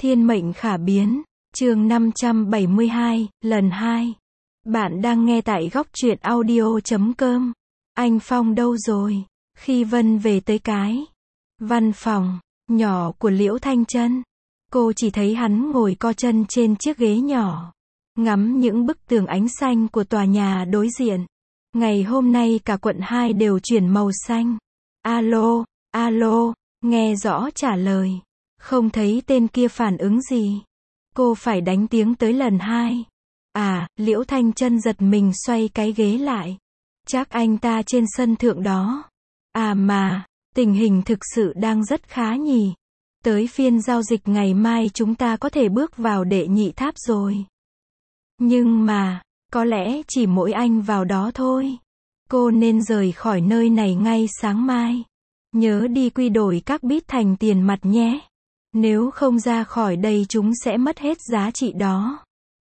Thiên mệnh khả biến, chương 572, lần 2. Bạn đang nghe tại góc truyện audio.com. Anh Phong đâu rồi? Khi Vân về tới cái văn phòng nhỏ của Liễu Thanh Chân, cô chỉ thấy hắn ngồi co chân trên chiếc ghế nhỏ, ngắm những bức tường ánh xanh của tòa nhà đối diện. Ngày hôm nay cả quận 2 đều chuyển màu xanh. Alo, alo, nghe rõ trả lời. Không thấy tên kia phản ứng gì. Cô phải đánh tiếng tới lần 2. À, Liễu Thanh Chân giật mình xoay cái ghế lại. Chắc anh ta trên sân thượng đó. À mà, tình hình thực sự đang rất khá nhỉ. Tới phiên giao dịch ngày mai chúng ta có thể bước vào đệ nhị tháp rồi. Nhưng mà, có lẽ chỉ mỗi anh vào đó thôi. Cô nên rời khỏi nơi này ngay sáng mai. Nhớ đi quy đổi các bit thành tiền mặt nhé. Nếu không ra khỏi đây chúng sẽ mất hết giá trị đó.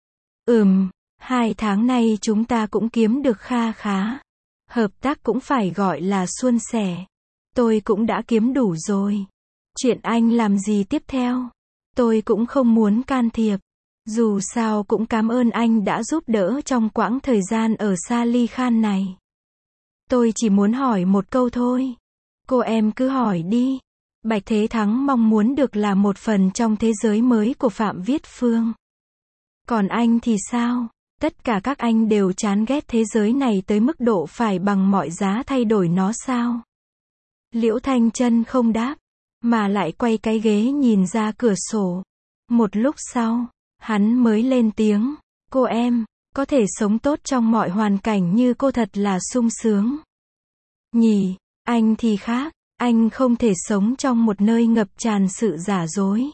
2 tháng nay chúng ta cũng kiếm được kha khá. Hợp tác cũng phải gọi là suôn sẻ. Tôi cũng đã kiếm đủ rồi. Chuyện anh làm gì tiếp theo? Tôi cũng không muốn can thiệp. Dù sao cũng cảm ơn anh đã giúp đỡ trong quãng thời gian ở Sali Khan này. Tôi chỉ muốn hỏi một câu thôi. Cô em cứ hỏi đi. Bạch Thế Thắng mong muốn được là một phần trong thế giới mới của Phạm Viết Phương. Còn anh thì sao? Tất cả các anh đều chán ghét thế giới này tới mức độ phải bằng mọi giá thay đổi nó sao? Liễu Thanh Chân không đáp, mà lại quay cái ghế nhìn ra cửa sổ. Một lúc sau, hắn mới lên tiếng. Cô em, có thể sống tốt trong mọi hoàn cảnh như cô thật là sung sướng. Nhỉ, anh thì khác. Anh không thể sống trong một nơi ngập tràn sự giả dối.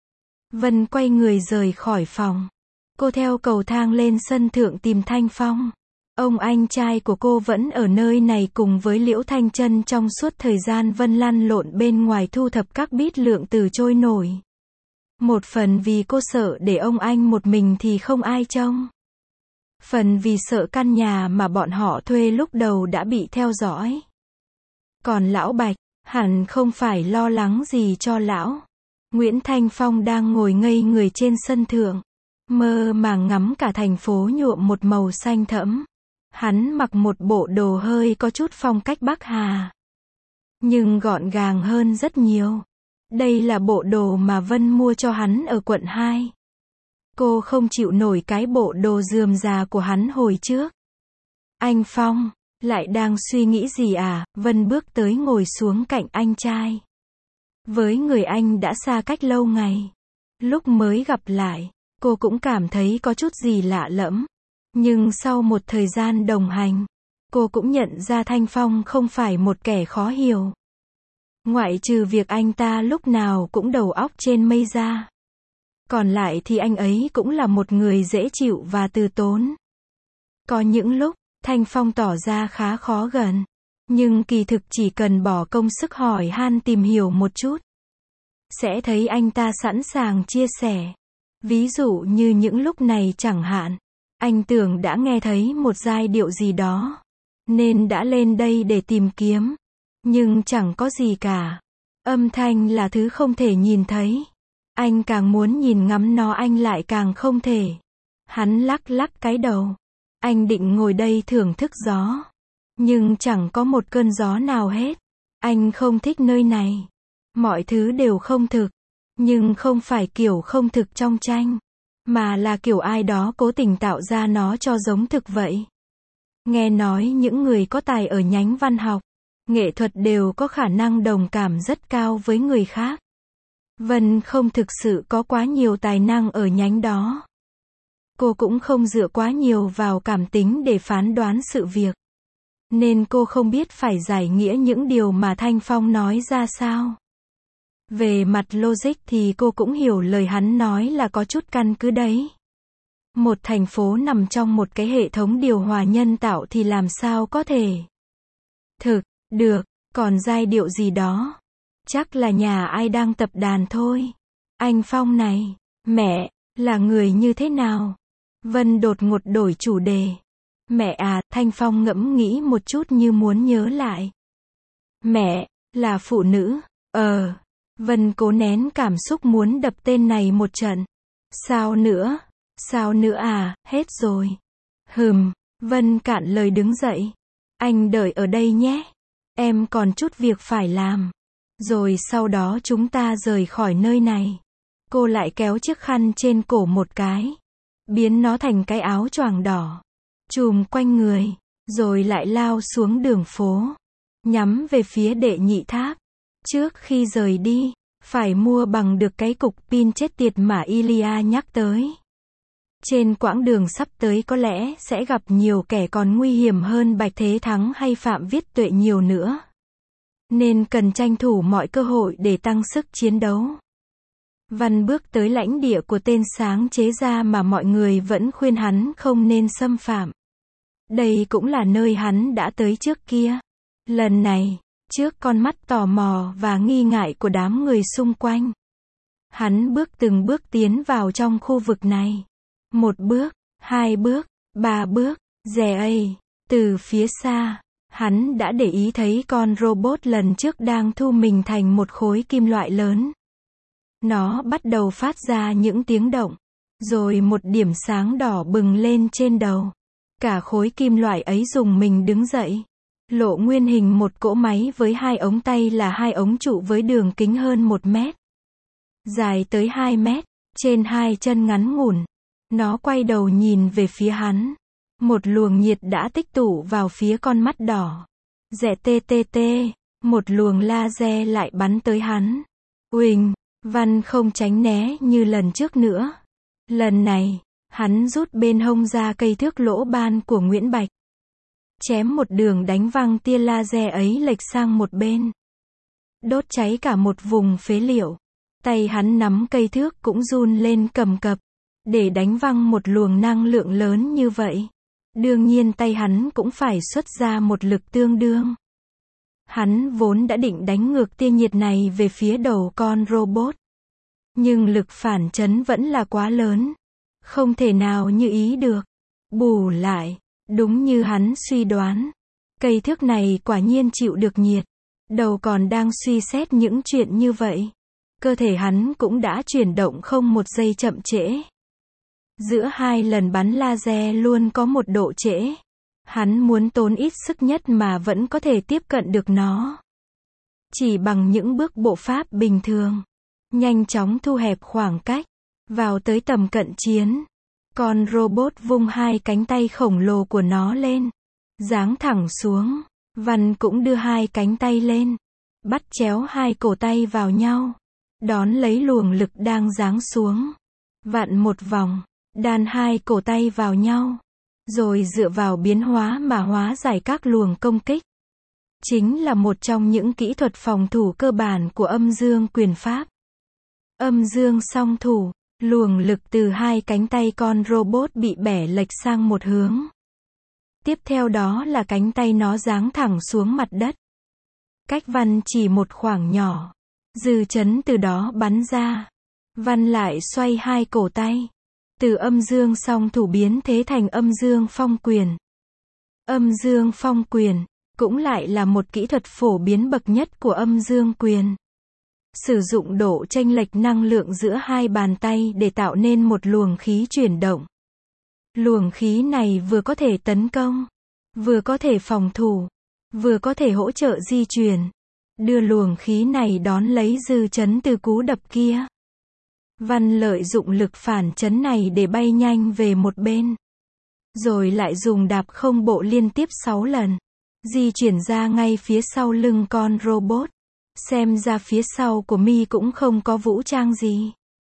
Vân quay người rời khỏi phòng. Cô theo cầu thang lên sân thượng tìm Thanh Phong. Ông anh trai của cô vẫn ở nơi này cùng với Liễu Thanh Chân trong suốt thời gian Vân lăn lộn bên ngoài thu thập các bit lượng từ trôi nổi. Một phần vì cô sợ để ông anh một mình thì không ai trông. Phần vì sợ căn nhà mà bọn họ thuê lúc đầu đã bị theo dõi. Còn lão Bạch, hẳn không phải lo lắng gì cho lão. Nguyễn Thanh Phong đang ngồi ngây người trên sân thượng, mơ màng ngắm cả thành phố nhuộm một màu xanh thẫm. Hắn mặc một bộ đồ hơi có chút phong cách Bắc Hà, nhưng gọn gàng hơn rất nhiều. Đây là bộ đồ mà Vân mua cho hắn ở quận 2. Cô không chịu nổi cái bộ đồ rườm rà của hắn hồi trước. Anh Phong, lại đang suy nghĩ gì à? Vân bước tới ngồi xuống cạnh anh trai. Với người anh đã xa cách lâu ngày. Lúc mới gặp lại, cô cũng cảm thấy có chút gì lạ lẫm. Nhưng sau một thời gian đồng hành, cô cũng nhận ra Thanh Phong không phải một kẻ khó hiểu. Ngoại trừ việc anh ta lúc nào cũng đầu óc trên mây ra. Còn lại thì anh ấy cũng là một người dễ chịu và từ tốn. Có những lúc, Thanh Phong tỏ ra khá khó gần. Nhưng kỳ thực chỉ cần bỏ công sức hỏi han tìm hiểu một chút, sẽ thấy anh ta sẵn sàng chia sẻ. Ví dụ như những lúc này chẳng hạn, anh tưởng đã nghe thấy một giai điệu gì đó, nên đã lên đây để tìm kiếm. Nhưng chẳng có gì cả. Âm thanh là thứ không thể nhìn thấy. Anh càng muốn nhìn ngắm nó anh lại càng không thể. Hắn lắc lắc cái đầu. Anh định ngồi đây thưởng thức gió. Nhưng chẳng có một cơn gió nào hết. Anh không thích nơi này. Mọi thứ đều không thực. Nhưng không phải kiểu không thực trong tranh. Mà là kiểu ai đó cố tình tạo ra nó cho giống thực vậy. Nghe nói những người có tài ở nhánh văn học, nghệ thuật đều có khả năng đồng cảm rất cao với người khác. Vân không thực sự có quá nhiều tài năng ở nhánh đó. Cô cũng không dựa quá nhiều vào cảm tính để phán đoán sự việc. Nên cô không biết phải giải nghĩa những điều mà Thanh Phong nói ra sao. Về mặt logic thì cô cũng hiểu lời hắn nói là có chút căn cứ đấy. Một thành phố nằm trong một cái hệ thống điều hòa nhân tạo thì làm sao có thể thực được, còn giai điệu gì đó. Chắc là nhà ai đang tập đàn thôi. Anh Phong này, mẹ, là người như thế nào? Vân đột ngột đổi chủ đề. Mẹ à, Thanh Phong ngẫm nghĩ một chút như muốn nhớ lại. Mẹ, là phụ nữ, Vân cố nén cảm xúc muốn đập tên này một trận. Sao nữa? Sao nữa à, hết rồi. Vân cạn lời đứng dậy. Anh đợi ở đây nhé. Em còn chút việc phải làm. Rồi sau đó chúng ta rời khỏi nơi này. Cô lại kéo chiếc khăn trên cổ một cái. Biến nó thành cái áo choàng đỏ. Trùm quanh người. Rồi lại lao xuống đường phố. Nhắm về phía Đệ Nhị Tháp. Trước khi rời đi, phải mua bằng được cái cục pin chết tiệt mà Ilya nhắc tới. Trên quãng đường sắp tới có lẽ sẽ gặp nhiều kẻ còn nguy hiểm hơn Bạch Thế Thắng hay Phạm Viết Tuệ nhiều nữa. Nên cần tranh thủ mọi cơ hội để tăng sức chiến đấu. Văn bước tới lãnh địa của tên sáng chế gia mà mọi người vẫn khuyên hắn không nên xâm phạm. Đây cũng là nơi hắn đã tới trước kia. Lần này, trước con mắt tò mò và nghi ngại của đám người xung quanh, hắn từng bước tiến vào trong khu vực này. 1 bước, 2 bước, 3 bước, từ phía xa, hắn đã để ý thấy con robot lần trước đang thu mình thành một khối kim loại lớn. Nó bắt đầu phát ra những tiếng động, rồi một điểm sáng đỏ bừng lên trên đầu. Cả khối kim loại ấy rùng mình đứng dậy, lộ nguyên hình một cỗ máy với 2 ống tay là 2 ống trụ với đường kính hơn 1 mét, dài tới 2 mét, trên 2 chân ngắn ngủn. Nó quay đầu nhìn về phía hắn. Một luồng nhiệt đã tích tụ vào phía con mắt đỏ. Một luồng laser lại bắn tới hắn. Uỳnh, Văn không tránh né như lần trước nữa. Lần này, hắn rút bên hông ra cây thước lỗ ban của Nguyễn Bạch. Chém một đường đánh văng tia laser ấy lệch sang một bên. Đốt cháy cả một vùng phế liệu. Tay hắn nắm cây thước cũng run lên cầm cập. Để đánh văng một luồng năng lượng lớn như vậy, đương nhiên tay hắn cũng phải xuất ra một lực tương đương. Hắn vốn đã định đánh ngược tia nhiệt này về phía đầu con robot. Nhưng lực phản chấn vẫn là quá lớn. Không thể nào như ý được. Bù lại, đúng như hắn suy đoán. Cây thước này quả nhiên chịu được nhiệt. Đầu còn đang suy xét những chuyện như vậy. Cơ thể hắn cũng đã chuyển động không một giây chậm trễ. Giữa 2 lần bắn laser luôn có một độ trễ. Hắn muốn tốn ít sức nhất mà vẫn có thể tiếp cận được nó. Chỉ bằng những bước bộ pháp bình thường. Nhanh chóng thu hẹp khoảng cách. Vào tới tầm cận chiến. Con robot vung 2 cánh tay khổng lồ của nó lên. Giáng thẳng xuống. Văn cũng đưa 2 cánh tay lên. Bắt chéo 2 cổ tay vào nhau. Đón lấy luồng lực đang giáng xuống. Vặn một vòng. Đan 2 cổ tay vào nhau. Rồi dựa vào biến hóa mà hóa giải các luồng công kích. Chính là một trong những kỹ thuật phòng thủ cơ bản của âm dương quyền pháp. Âm dương song thủ. Luồng lực từ 2 cánh tay con robot bị bẻ lệch sang một hướng. Tiếp theo đó là cánh tay nó giáng thẳng xuống mặt đất. Cách Văn chỉ một khoảng nhỏ. Dư chấn từ đó bắn ra. Văn lại xoay 2 cổ tay. Từ âm dương song thủ biến thế thành âm dương phong quyền. Âm dương phong quyền cũng lại là một kỹ thuật phổ biến bậc nhất của âm dương quyền. Sử dụng độ chênh lệch năng lượng giữa 2 bàn tay để tạo nên một luồng khí chuyển động. Luồng khí này vừa có thể tấn công, vừa có thể phòng thủ, vừa có thể hỗ trợ di chuyển. Đưa luồng khí này đón lấy dư chấn từ cú đập kia. Văn lợi dụng lực phản chấn này để bay nhanh về một bên. Rồi lại dùng đạp không bộ liên tiếp 6 lần. Di chuyển ra ngay phía sau lưng con robot. Xem ra phía sau của mi cũng không có vũ trang gì.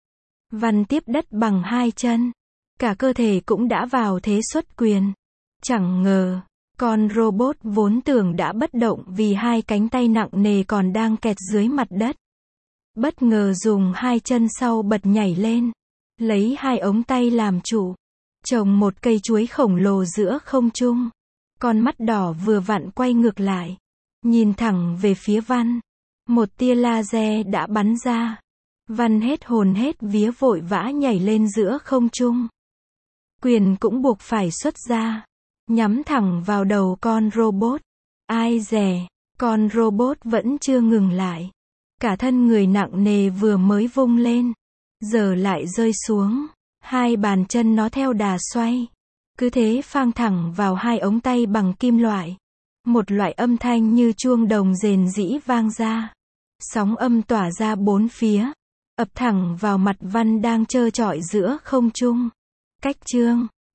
Văn tiếp đất bằng 2 chân. Cả cơ thể cũng đã vào thế xuất quyền. Chẳng ngờ, con robot vốn tưởng đã bất động vì 2 cánh tay nặng nề còn đang kẹt dưới mặt đất. Bất ngờ dùng 2 chân sau bật nhảy lên. Lấy 2 ống tay làm trụ. Trồng một cây chuối khổng lồ giữa không trung. Con mắt đỏ vừa vặn quay ngược lại. Nhìn thẳng về phía Văn. Một tia laser đã bắn ra. Văn hết hồn hết vía vội vã nhảy lên giữa không trung. Quyền cũng buộc phải xuất ra. Nhắm thẳng vào đầu con robot. Ai dè, con robot vẫn chưa ngừng lại. Cả thân người nặng nề vừa mới vung lên, giờ lại rơi xuống. Hai bàn chân nó theo đà xoay, cứ thế phang thẳng vào hai ống tay bằng kim loại. Một loại âm thanh như chuông đồng rền rĩ vang ra. Sóng âm tỏa ra bốn phía, ập thẳng vào mặt Văn đang trơ trọi giữa không trung. Cách chương